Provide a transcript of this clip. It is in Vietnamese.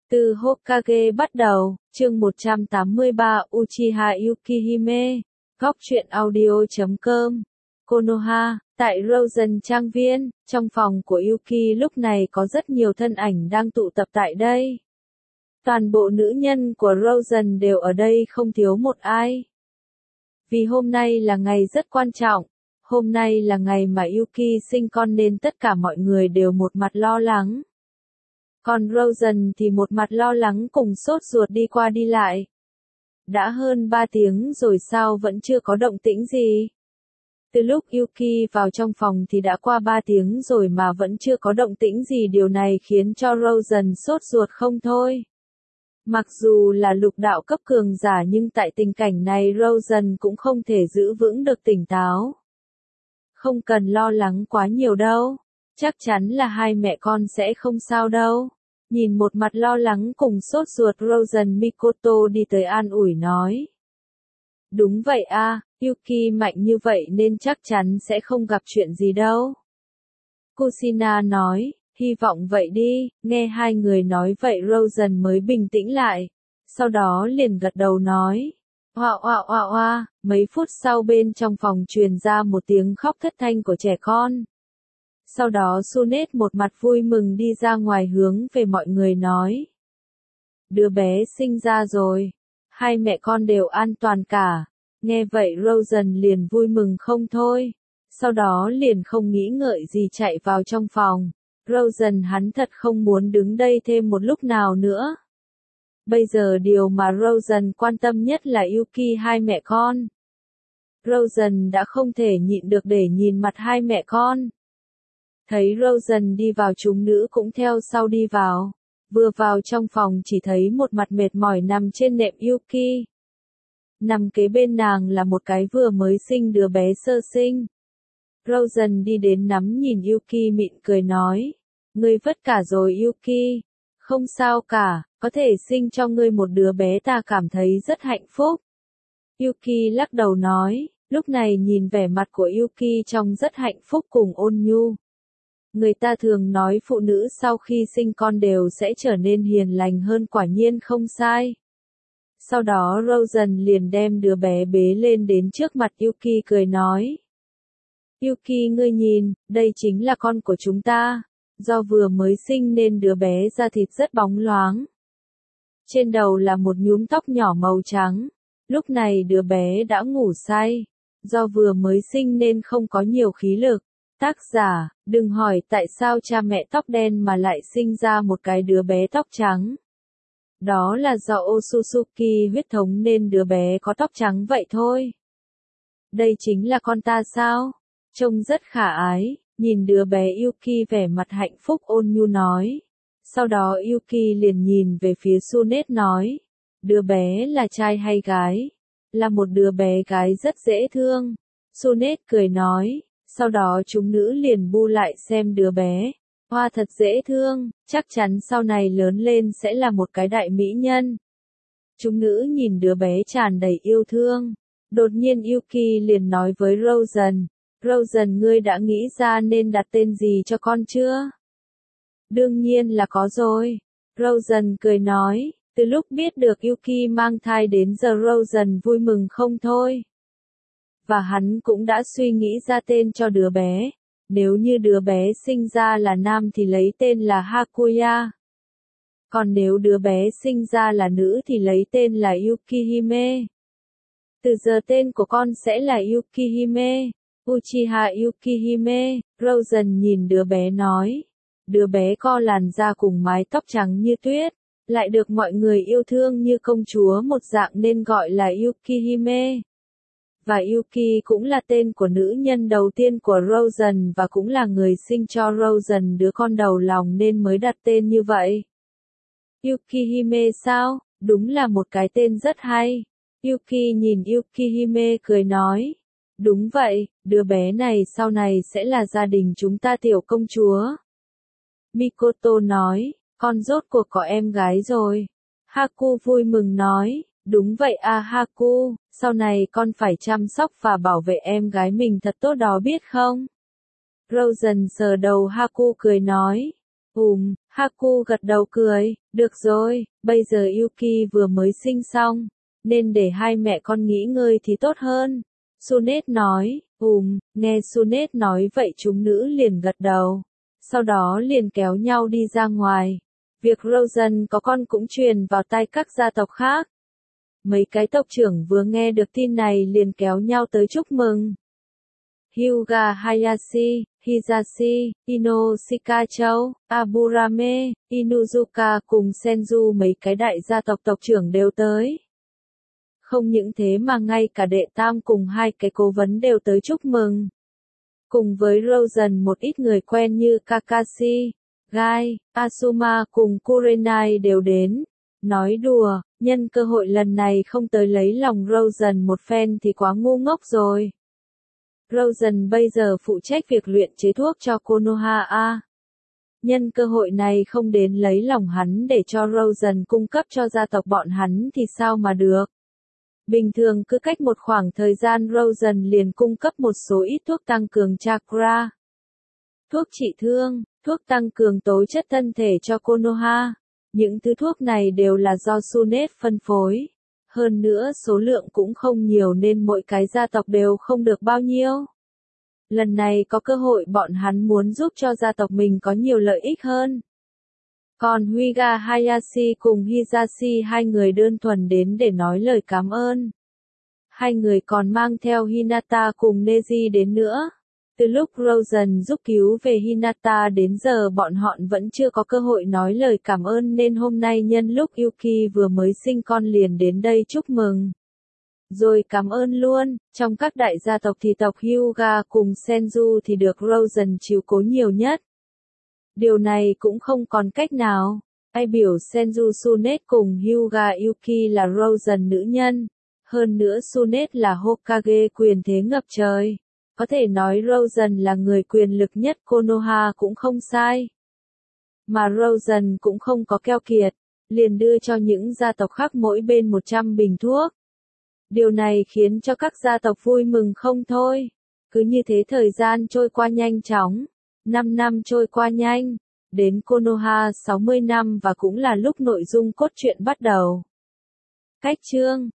Từ Hokage bắt đầu, chương 183 Uchiha Yukihime, góc truyện audio.com, Konoha, tại Rosen Trang Viên, trong phòng của Yuki lúc này có rất nhiều thân ảnh đang tụ tập tại đây. Toàn bộ nữ nhân của Rosen đều ở đây không thiếu một ai. Vì hôm nay là ngày rất quan trọng, hôm nay là ngày mà Yuki sinh con nên tất cả mọi người đều một mặt lo lắng. Còn Rosen thì một mặt lo lắng cùng sốt ruột đi qua đi lại. Đã hơn 3 tiếng rồi sao vẫn chưa có động tĩnh gì? Từ lúc Yuki vào trong phòng thì đã qua 3 tiếng rồi mà vẫn chưa có động tĩnh gì, điều này khiến cho Rosen sốt ruột không thôi. Mặc dù là lục đạo cấp cường giả nhưng tại tình cảnh này Rosen cũng không thể giữ vững được tỉnh táo. Không cần lo lắng quá nhiều đâu. Chắc chắn là hai mẹ con sẽ không sao đâu. Nhìn một mặt lo lắng cùng sốt ruột Rosen, Mikoto đi tới an ủi nói. Đúng vậy à, Yuki mạnh như vậy nên chắc chắn sẽ không gặp chuyện gì đâu. Kushina nói, hy vọng vậy đi, nghe hai người nói vậy Rosen mới bình tĩnh lại. Sau đó liền gật đầu nói. Oa oa oa oa, mấy phút sau bên trong phòng truyền ra một tiếng khóc thất thanh của trẻ con. Sau đó Sunet một mặt vui mừng đi ra ngoài hướng về mọi người nói. Đứa bé sinh ra rồi. Hai mẹ con đều an toàn cả. Nghe vậy Rosen liền vui mừng không thôi. Sau đó liền không nghĩ ngợi gì chạy vào trong phòng. Rosen hắn thật không muốn đứng đây thêm một lúc nào nữa. Bây giờ điều mà Rosen quan tâm nhất là Yuki hai mẹ con. Rosen đã không thể nhịn được để nhìn mặt hai mẹ con. Thấy Rosen đi vào chúng nữ cũng theo sau đi vào. Vừa vào trong phòng chỉ thấy một mặt mệt mỏi nằm trên nệm Yuki. Nằm kế bên nàng là một cái vừa mới sinh đứa bé sơ sinh. Rosen đi đến nắm nhìn Yuki mỉm cười nói. Ngươi vất cả rồi Yuki. Không sao cả, có thể sinh cho ngươi một đứa bé ta cảm thấy rất hạnh phúc. Yuki lắc đầu nói, lúc này nhìn vẻ mặt của Yuki trông rất hạnh phúc cùng ôn nhu. Người ta thường nói phụ nữ sau khi sinh con đều sẽ trở nên hiền lành hơn, quả nhiên không sai. Sau đó Rosen liền đem đứa bé bế lên đến trước mặt Yuki cười nói. Yuki ngươi nhìn, đây chính là con của chúng ta. Do vừa mới sinh nên đứa bé da thịt rất bóng loáng. Trên đầu là một nhúm tóc nhỏ màu trắng. Lúc này đứa bé đã ngủ say. Do vừa mới sinh nên không có nhiều khí lực. Tác giả, đừng hỏi tại sao cha mẹ tóc đen mà lại sinh ra một cái đứa bé tóc trắng. Đó là do Otsutsuki huyết thống nên đứa bé có tóc trắng vậy thôi. Đây chính là con ta sao? Trông rất khả ái, nhìn đứa bé Yuki vẻ mặt hạnh phúc ôn nhu nói. Sau đó Yuki liền nhìn về phía Sunet nói. Đứa bé là trai hay gái? Là một đứa bé gái rất dễ thương. Sunet cười nói. Sau đó chúng nữ liền bu lại xem đứa bé. Hoa thật dễ thương, chắc chắn sau này lớn lên sẽ là một cái đại mỹ nhân. Chúng nữ nhìn đứa bé tràn đầy yêu thương. Đột nhiên Yuki liền nói với Rosen. Rosen ngươi đã nghĩ ra nên đặt tên gì cho con chưa? Đương nhiên là có rồi. Rosen cười nói. Từ lúc biết được Yuki mang thai đến giờ Rosen vui mừng không thôi. Và hắn cũng đã suy nghĩ ra tên cho đứa bé. Nếu như đứa bé sinh ra là nam thì lấy tên là Hakuya. Còn nếu đứa bé sinh ra là nữ thì lấy tên là Yukihime. Từ giờ tên của con sẽ là Yukihime. Uchiha Yukihime. Rosen nhìn đứa bé nói. Đứa bé co làn da cùng mái tóc trắng như tuyết. Lại được mọi người yêu thương như công chúa một dạng nên gọi là Yukihime. Và Yuki cũng là tên của nữ nhân đầu tiên của Rosen và cũng là người sinh cho Rosen đứa con đầu lòng nên mới đặt tên như vậy. Yukihime sao? Đúng là một cái tên rất hay. Yuki nhìn Yukihime cười nói. Đúng vậy, đứa bé này sau này sẽ là gia đình chúng ta tiểu công chúa. Mikoto nói, con rốt cuộc có em gái rồi. Haku vui mừng nói. Đúng vậy à Haku, sau này con phải chăm sóc và bảo vệ em gái mình thật tốt đó biết không? Rosen sờ đầu Haku cười nói. Haku gật đầu cười, được rồi, bây giờ Yuki vừa mới sinh xong, nên để hai mẹ con nghỉ ngơi thì tốt hơn. Sunet nói, nghe Sunet nói vậy chúng nữ liền gật đầu. Sau đó liền kéo nhau đi ra ngoài. Việc Rosen có con cũng truyền vào tai các gia tộc khác. Mấy cái tộc trưởng vừa nghe được tin này liền kéo nhau tới chúc mừng. Hyuga Hayashi, Hisashi, Ino Shikachou, Aburame, Inuzuka cùng Senju mấy cái đại gia tộc tộc trưởng đều tới. Không những thế mà ngay cả đệ tam cùng hai cái cố vấn đều tới chúc mừng. Cùng với Rosen một ít người quen như Kakashi, Gai, Asuma cùng Kurenai đều đến. Nói đùa, nhân cơ hội lần này không tới lấy lòng Rosen một phen thì quá ngu ngốc rồi. Rosen bây giờ phụ trách việc luyện chế thuốc cho Konoha. Nhân cơ hội này không đến lấy lòng hắn để cho Rosen cung cấp cho gia tộc bọn hắn thì sao mà được. Bình thường cứ cách một khoảng thời gian Rosen liền cung cấp một số ít thuốc tăng cường chakra, thuốc trị thương, thuốc tăng cường tố chất thân thể cho Konoha. Những thứ thuốc này đều là do Sunet phân phối. Hơn nữa số lượng cũng không nhiều nên mỗi cái gia tộc đều không được bao nhiêu. Lần này có cơ hội bọn hắn muốn giúp cho gia tộc mình có nhiều lợi ích hơn. Còn Hyuga Hayashi cùng Hisashi hai người đơn thuần đến để nói lời cảm ơn. Hai người còn mang theo Hinata cùng Neji đến nữa. Từ lúc Rosen giúp cứu về Hinata đến giờ bọn họ vẫn chưa có cơ hội nói lời cảm ơn nên hôm nay nhân lúc Yuki vừa mới sinh con liền đến đây chúc mừng. Rồi cảm ơn luôn, trong các đại gia tộc thì tộc Hyuga cùng Senju thì được Rosen chiếu cố nhiều nhất. Điều này cũng không còn cách nào. Ai biểu Senju Sunet cùng Hyuga Yuki là Rosen nữ nhân. Hơn nữa Sunet là Hokage quyền thế ngập trời. Có thể nói Rosen là người quyền lực nhất Konoha cũng không sai. Mà Rosen cũng không có keo kiệt, liền đưa cho những gia tộc khác mỗi bên 100 bình thuốc. Điều này khiến cho các gia tộc vui mừng không thôi. Cứ như thế thời gian trôi qua nhanh chóng. 5 năm trôi qua nhanh. Đến Konoha 60 năm và cũng là lúc nội dung cốt truyện bắt đầu. Cách chương